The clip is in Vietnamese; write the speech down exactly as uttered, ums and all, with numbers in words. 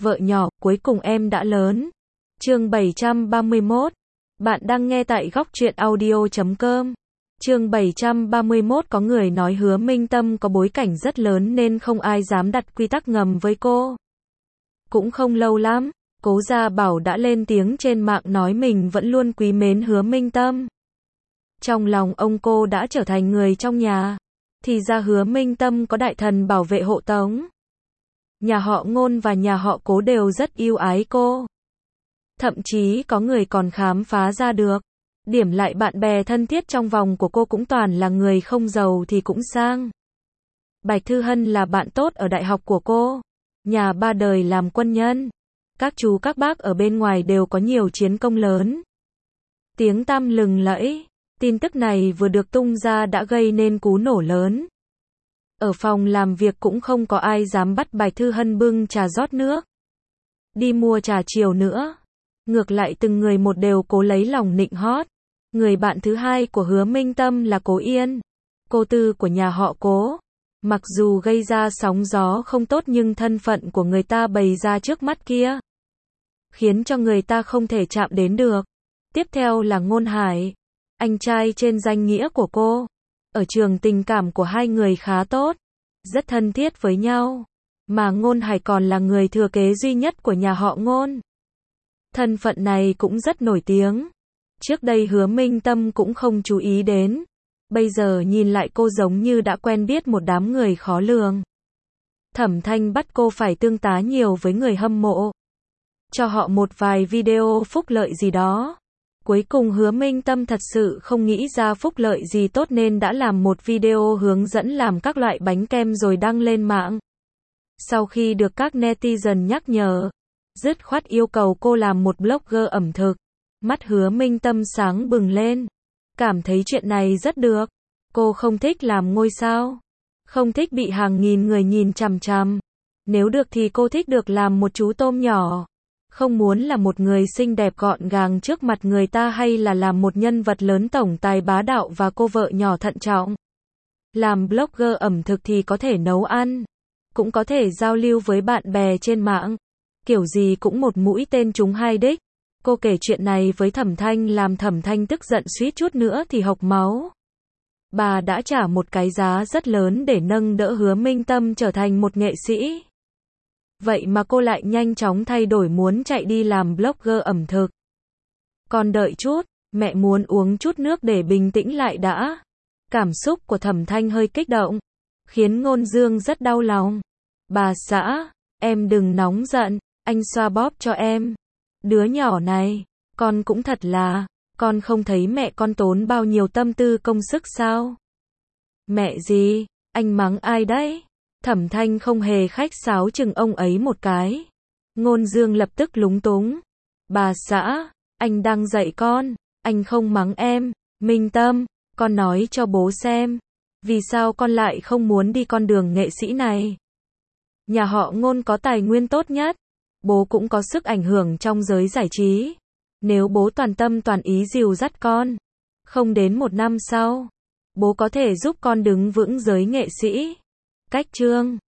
Vợ nhỏ, cuối cùng em đã lớn. Chương bảy trăm ba mươi mốt. Bạn đang nghe tại góc truyện audio chấm com. Chương bảy trăm ba mươi mốt. Có người nói Hứa Minh Tâm có bối cảnh rất lớn nên không ai dám đặt quy tắc ngầm với cô. Cũng không lâu lắm, Cố Gia Bảo đã lên tiếng trên mạng nói mình vẫn luôn quý mến Hứa Minh Tâm. Trong lòng ông cô đã trở thành người trong nhà. Thì ra Hứa Minh Tâm có đại thần bảo vệ hộ tống. Nhà họ Ngôn và nhà họ Cố đều rất yêu ái cô. Thậm chí có người còn khám phá ra được. Điểm lại bạn bè thân thiết trong vòng của cô cũng toàn là người không giàu thì cũng sang. Bạch Thư Hân là bạn tốt ở đại học của cô. Nhà ba đời làm quân nhân. Các chú các bác ở bên ngoài đều có nhiều chiến công lớn. Tiếng tăm lừng lẫy. Tin tức này vừa được tung ra đã gây nên cú nổ lớn. Ở phòng làm việc cũng không có ai dám bắt Bạch Thư Hân bưng trà rót nước. Đi mua trà chiều nữa. Ngược lại từng người một đều cố lấy lòng nịnh hót. Người bạn thứ hai của Hứa Minh Tâm là Cố Yên. Cô tư của nhà họ Cố. Mặc dù gây ra sóng gió không tốt nhưng thân phận của người ta bày ra trước mắt kia. Khiến cho người ta không thể chạm đến được. Tiếp theo là Ngôn Hải. Anh trai trên danh nghĩa của cô. Ở trường tình cảm của hai người khá tốt. Rất thân thiết với nhau. Mà Ngôn Hải còn là người thừa kế duy nhất của nhà họ Ngôn. Thân phận này cũng rất nổi tiếng. Trước đây Hứa Minh Tâm cũng không chú ý đến. Bây giờ nhìn lại cô giống như đã quen biết một đám người khó lường. Thẩm Thanh bắt cô phải tương tá nhiều với người hâm mộ. Cho họ một vài video phúc lợi gì đó. Cuối cùng Hứa Minh Tâm thật sự không nghĩ ra phúc lợi gì tốt nên đã làm một video hướng dẫn làm các loại bánh kem rồi đăng lên mạng. Sau khi được các netizen nhắc nhở, dứt khoát yêu cầu cô làm một blogger ẩm thực. Mắt Hứa Minh Tâm sáng bừng lên. Cảm thấy chuyện này rất được. Cô không thích làm ngôi sao. Không thích bị hàng nghìn người nhìn chằm chằm. Nếu được thì cô thích được làm một chú tôm nhỏ. Không muốn là một người xinh đẹp gọn gàng trước mặt người ta hay là làm một nhân vật lớn tổng tài bá đạo và cô vợ nhỏ thận trọng. Làm blogger ẩm thực thì có thể nấu ăn. Cũng có thể giao lưu với bạn bè trên mạng. Kiểu gì cũng một mũi tên trúng hai đích. Cô kể chuyện này với Thẩm Thanh làm Thẩm Thanh tức giận suýt chút nữa thì hộc máu. Bà đã trả một cái giá rất lớn để nâng đỡ Hứa Minh Tâm trở thành một nghệ sĩ. Vậy mà cô lại nhanh chóng thay đổi muốn chạy đi làm blogger ẩm thực. Còn đợi chút, mẹ muốn uống chút nước để bình tĩnh lại đã. Cảm xúc của Thẩm Thanh hơi kích động, khiến Ngôn Dương rất đau lòng. Bà xã, em đừng nóng giận, anh xoa bóp cho em. Đứa nhỏ này, con cũng thật là, con không thấy mẹ con tốn bao nhiêu tâm tư công sức sao? Mẹ gì? Anh mắng ai đấy? Thẩm Thanh không hề khách sáo chừng ông ấy một cái. Ngôn Dương lập tức lúng túng. Bà xã, anh đang dạy con, anh không mắng em. Minh Tâm, con nói cho bố xem. Vì sao con lại không muốn đi con đường nghệ sĩ này? Nhà họ Ngôn có tài nguyên tốt nhất. Bố cũng có sức ảnh hưởng trong giới giải trí. Nếu bố toàn tâm toàn ý dìu dắt con, không đến một năm sau, bố có thể giúp con đứng vững giới nghệ sĩ. Cách chương